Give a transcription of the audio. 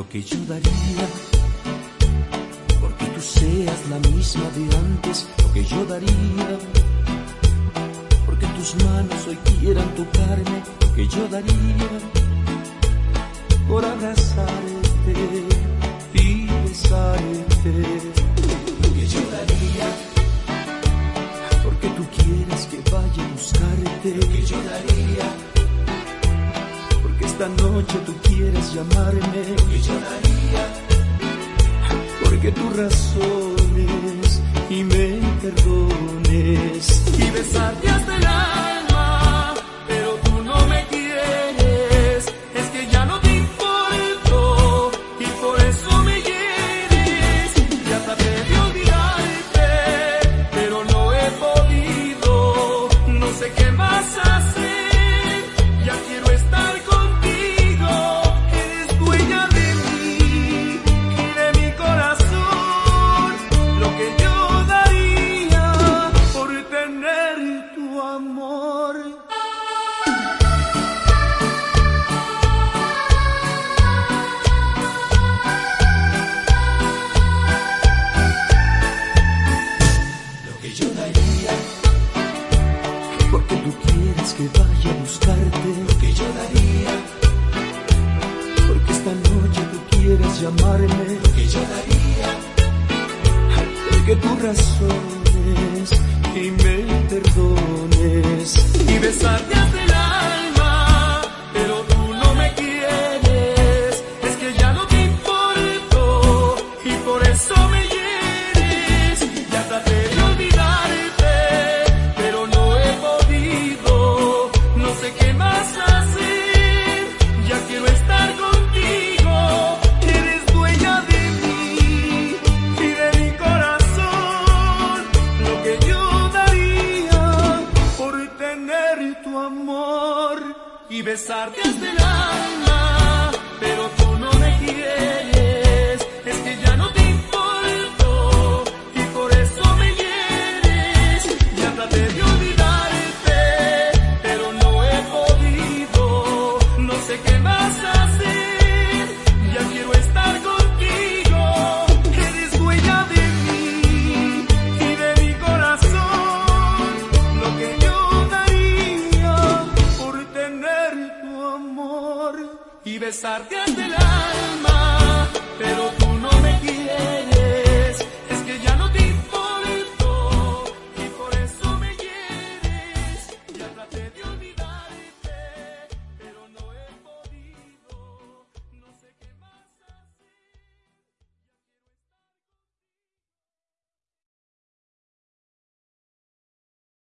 lo que yo daría porque tú seas la misma de antes, lo que yo daría porque tus manos hoy quieran tocarme, lo que yo daría por abrazarte y besarte, lo que yo daría porque tú quieras que vaya a buscarte, lo que yo daría porque esta noche tú quieras llamarme, lo que yo daría porque tú razones y me perdones y besarte hasta el alma, pero tú no me quieres, es que ya no te importo y por eso me hieres. Ya traté de olvidarte, pero no he podido, no sé qué más hacer, ya quiero estar contigo, eres dueña de mí y de mi corazón, lo que yo daría por tener tu amor. Lo que yo daría porque tú quieres que vaya a buscarte, lo que yo daría porque esta noche tú quieras llamarme, lo que yo daría porque tú razones y me perdones y besarte hasta el alma, pero tú no me quieres, es que ya no te importo y por eso me hieres. Ya traté de olvidarte, pero no he podido, no sé qué más hacer, ya quiero estar contigo, eres dueña de mí y de mi corazón, lo que yo daría por tener tu amor y besarte hasta el alma, pero tú no me quieres, es que ya no te importo y por eso me hieres. Ya traté de olvidarte, pero no he podido, no sé qué más hacer, ya quiero estar contigo, eres dueña de mí y de mi corazón, lo que yo daría por tener tu amor y besarte hasta el alma, pero tú